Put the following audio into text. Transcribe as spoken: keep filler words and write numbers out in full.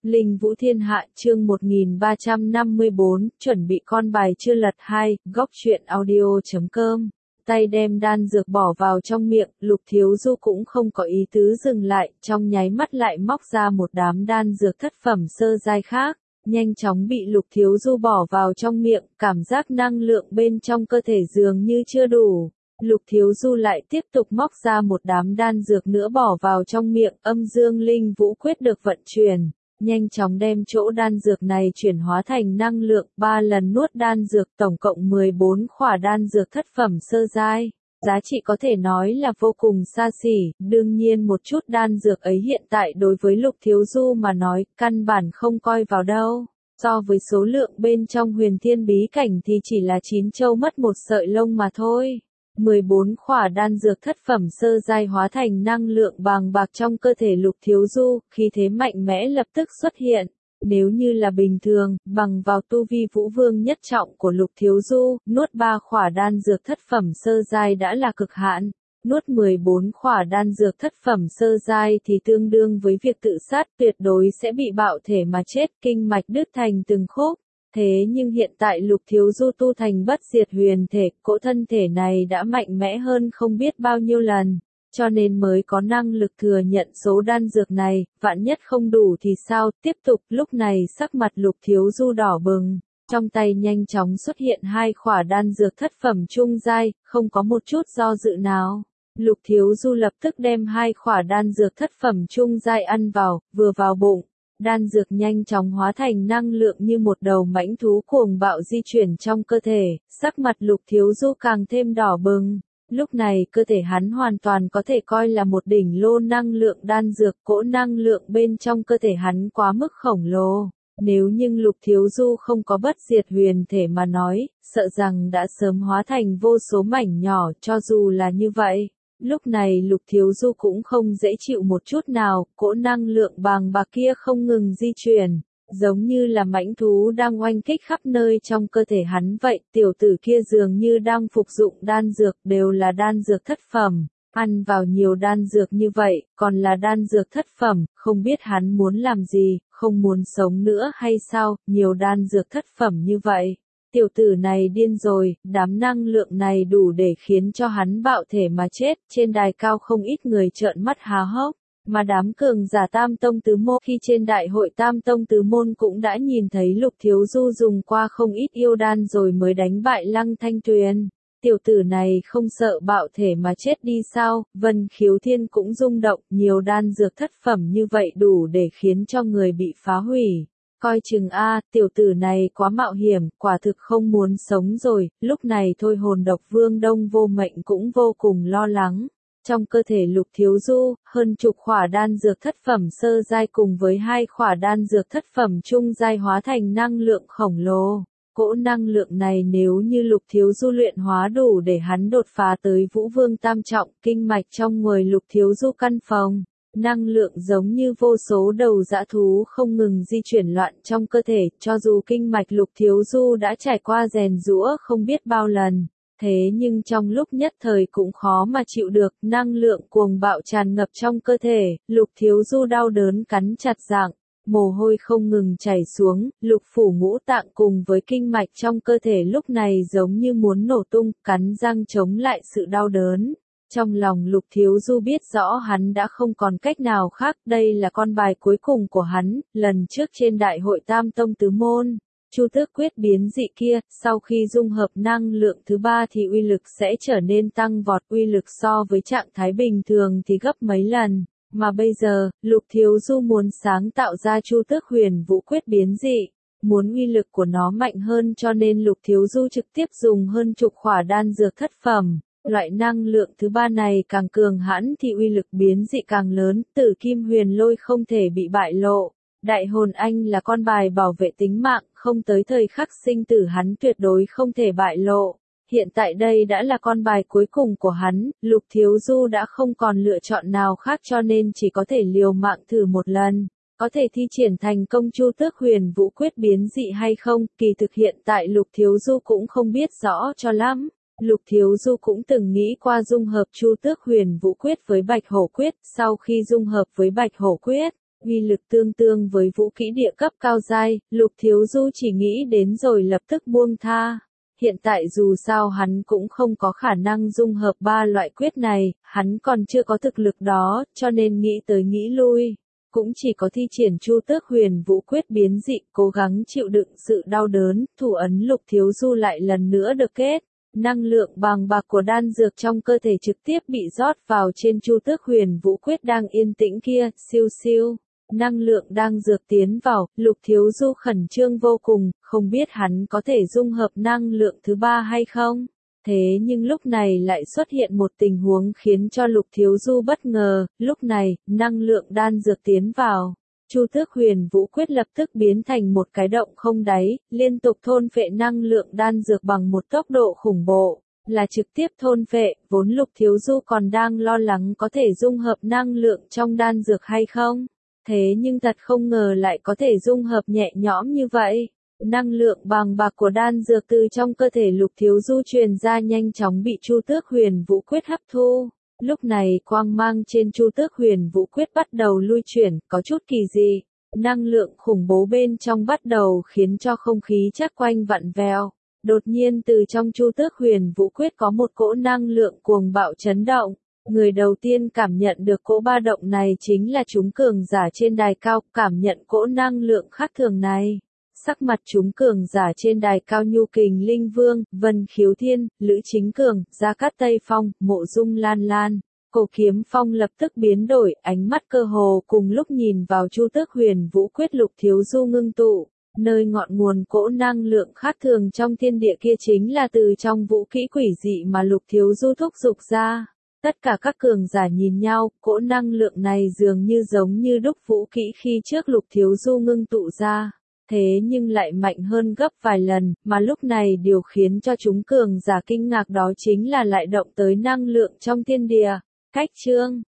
Linh Vũ Thiên Hạ chương một nghìn ba trăm năm mươi bốn, chuẩn bị con bài chưa lật hai, góc truyện audio chấm com. Tay đem đan dược bỏ vào trong miệng, Lục Thiếu Du cũng không có ý tứ dừng lại, trong nháy mắt lại móc ra một đám đan dược thất phẩm sơ giai khác, nhanh chóng bị Lục Thiếu Du bỏ vào trong miệng, cảm giác năng lượng bên trong cơ thể dường như chưa đủ. Lục Thiếu Du lại tiếp tục móc ra một đám đan dược nữa bỏ vào trong miệng, âm dương linh vũ quyết được vận chuyển, nhanh chóng đem chỗ đan dược này chuyển hóa thành năng lượng, ba lần nuốt đan dược, tổng cộng mười bốn khỏa đan dược thất phẩm sơ giai. Giá trị có thể nói là vô cùng xa xỉ, đương nhiên một chút đan dược ấy hiện tại đối với Lục Thiếu Du mà nói, căn bản không coi vào đâu. So với số lượng bên trong huyền thiên bí cảnh thì chỉ là chín châu mất một sợi lông mà thôi. mười bốn khỏa đan dược thất phẩm sơ giai hóa thành năng lượng bàng bạc trong cơ thể Lục Thiếu Du, khí thế mạnh mẽ lập tức xuất hiện. Nếu như là bình thường, bằng vào tu vi vũ vương nhất trọng của Lục Thiếu Du, nuốt ba khỏa đan dược thất phẩm sơ giai đã là cực hạn. Nuốt mười bốn khỏa đan dược thất phẩm sơ giai thì tương đương với việc tự sát, tuyệt đối sẽ bị bạo thể mà chết, kinh mạch đứt thành từng khúc. Thế nhưng hiện tại Lục Thiếu Du tu thành bất diệt huyền thể, cỗ thân thể này đã mạnh mẽ hơn không biết bao nhiêu lần, cho nên mới có năng lực thừa nhận số đan dược này, vạn nhất không đủ thì sao, tiếp tục, lúc này sắc mặt Lục Thiếu Du đỏ bừng, trong tay nhanh chóng xuất hiện hai khỏa đan dược thất phẩm trung giai, không có một chút do dự nào. Lục Thiếu Du lập tức đem hai khỏa đan dược thất phẩm trung giai ăn vào, vừa vào bụng. Đan dược nhanh chóng hóa thành năng lượng như một đầu mãnh thú cuồng bạo di chuyển trong cơ thể, sắc mặt Lục Thiếu Du càng thêm đỏ bừng. Lúc này cơ thể hắn hoàn toàn có thể coi là một đỉnh lô năng lượng đan dược, cỗ năng lượng bên trong cơ thể hắn quá mức khổng lồ. Nếu nhưng Lục Thiếu Du không có bất diệt huyền thể mà nói, sợ rằng đã sớm hóa thành vô số mảnh nhỏ, cho dù là như vậy. Lúc này Lục Thiếu Du cũng không dễ chịu một chút nào, cỗ năng lượng bàng bạc kia không ngừng di chuyển, giống như là mãnh thú đang oanh kích khắp nơi trong cơ thể hắn vậy, tiểu tử kia dường như đang phục dụng đan dược, đều là đan dược thất phẩm, ăn vào nhiều đan dược như vậy, còn là đan dược thất phẩm, không biết hắn muốn làm gì, không muốn sống nữa hay sao, nhiều đan dược thất phẩm như vậy. Tiểu tử này điên rồi, đám năng lượng này đủ để khiến cho hắn bạo thể mà chết, trên đài cao không ít người trợn mắt há hốc, mà đám cường giả Tam Tông Tứ Môn khi trên đại hội Tam Tông Tứ Môn cũng đã nhìn thấy Lục Thiếu Du dùng qua không ít yêu đan rồi mới đánh bại Lăng Thanh Tuyền. Tiểu tử này không sợ bạo thể mà chết đi sao, Vân Khiếu Thiên cũng rung động, nhiều đan dược thất phẩm như vậy đủ để khiến cho người bị phá hủy. Coi chừng a, tiểu tử này quá mạo hiểm, quả thực không muốn sống rồi, lúc này thôi hồn độc vương Đông Vô Mệnh cũng vô cùng lo lắng. Trong cơ thể Lục Thiếu Du, hơn chục khỏa đan dược thất phẩm sơ giai cùng với hai khỏa đan dược thất phẩm trung giai hóa thành năng lượng khổng lồ. Cỗ năng lượng này nếu như Lục Thiếu Du luyện hóa đủ để hắn đột phá tới Vũ Vương Tam Trọng, kinh mạch trong người Lục Thiếu Du căn phòng. Năng lượng giống như vô số đầu dã thú không ngừng di chuyển loạn trong cơ thể, cho dù kinh mạch Lục Thiếu Du đã trải qua rèn giũa không biết bao lần. Thế nhưng trong lúc nhất thời cũng khó mà chịu được, năng lượng cuồng bạo tràn ngập trong cơ thể, Lục Thiếu Du đau đớn cắn chặt răng, mồ hôi không ngừng chảy xuống, lục phủ ngũ tạng cùng với kinh mạch trong cơ thể lúc này giống như muốn nổ tung, cắn răng chống lại sự đau đớn. Trong lòng Lục Thiếu Du biết rõ hắn đã không còn cách nào khác, đây là con bài cuối cùng của hắn, lần trước trên đại hội Tam Tông Tứ Môn, Chu Tước quyết biến dị kia, sau khi dung hợp năng lượng thứ ba thì uy lực sẽ trở nên tăng vọt, uy lực so với trạng thái bình thường thì gấp mấy lần, mà bây giờ, Lục Thiếu Du muốn sáng tạo ra Chu Tước huyền vũ quyết biến dị, muốn uy lực của nó mạnh hơn cho nên Lục Thiếu Du trực tiếp dùng hơn chục khỏa đan dược thất phẩm. Loại năng lượng thứ ba này càng cường hãn thì uy lực biến dị càng lớn, Tử Kim Huyền Lôi không thể bị bại lộ. Đại hồn anh là con bài bảo vệ tính mạng, không tới thời khắc sinh tử hắn tuyệt đối không thể bại lộ. Hiện tại đây đã là con bài cuối cùng của hắn, Lục Thiếu Du đã không còn lựa chọn nào khác cho nên chỉ có thể liều mạng thử một lần. Có thể thi triển thành công Chu Tước huyền vũ quyết biến dị hay không, kỳ thực hiện tại Lục Thiếu Du cũng không biết rõ cho lắm. Lục Thiếu Du cũng từng nghĩ qua dung hợp Chu Tước huyền vũ quyết với Bạch Hổ quyết, sau khi dung hợp với Bạch Hổ quyết, uy lực tương tương với vũ kỹ địa cấp cao giai, Lục Thiếu Du chỉ nghĩ đến rồi lập tức buông tha. Hiện tại dù sao hắn cũng không có khả năng dung hợp ba loại quyết này, hắn còn chưa có thực lực đó, cho nên nghĩ tới nghĩ lui. Cũng chỉ có thi triển Chu Tước Huyền Vũ Quyết biến dị, cố gắng chịu đựng sự đau đớn, thủ ấn Lục Thiếu Du lại lần nữa được kết. Năng lượng bàng bạc của đan dược trong cơ thể trực tiếp bị rót vào trên Chu Tước Huyền Vũ Quyết đang yên tĩnh kia, siêu siêu. Năng lượng đang dược tiến vào, Lục Thiếu Du khẩn trương vô cùng, không biết hắn có thể dung hợp năng lượng thứ ba hay không. Thế nhưng lúc này lại xuất hiện một tình huống khiến cho Lục Thiếu Du bất ngờ, lúc này, năng lượng đan dược tiến vào. Chu Tước Huyền Vũ Quyết lập tức biến thành một cái động không đáy, liên tục thôn phệ năng lượng đan dược bằng một tốc độ khủng bố, là trực tiếp thôn phệ, vốn Lục Thiếu Du còn đang lo lắng có thể dung hợp năng lượng trong đan dược hay không. Thế nhưng thật không ngờ lại có thể dung hợp nhẹ nhõm như vậy. Năng lượng bàng bạc của đan dược từ trong cơ thể Lục Thiếu Du truyền ra nhanh chóng bị Chu Tước Huyền Vũ Quyết hấp thu. Lúc này quang mang trên Chu Tước Huyền Vũ Quyết bắt đầu lui chuyển, có chút kỳ dị. Năng lượng khủng bố bên trong bắt đầu khiến cho không khí chắc quanh vặn vẹo. Đột nhiên từ trong Chu Tước Huyền Vũ Quyết có một cỗ năng lượng cuồng bạo chấn động. Người đầu tiên cảm nhận được cỗ ba động này chính là chúng cường giả trên đài cao, cảm nhận cỗ năng lượng khác thường này. Sắc mặt chúng cường giả trên đài cao Nhu Kình Linh Vương, Vân Khiếu Thiên, Lữ Chính Cường, Gia Cát Tây Phong, Mộ Dung Lan Lan, Cổ Kiếm Phong lập tức biến đổi, ánh mắt cơ hồ cùng lúc nhìn vào Chu Tước Huyền Vũ Quyết Lục Thiếu Du ngưng tụ. Nơi ngọn nguồn cỗ năng lượng khác thường trong thiên địa kia chính là từ trong vũ kỹ quỷ dị mà Lục Thiếu Du thúc dục ra. Tất cả các cường giả nhìn nhau, cỗ năng lượng này dường như giống như đúc vũ kỹ khi trước Lục Thiếu Du ngưng tụ ra. Thế nhưng lại mạnh hơn gấp vài lần, mà lúc này điều khiến cho chúng cường giả kinh ngạc đó chính là lại động tới năng lượng trong thiên địa. Cách chương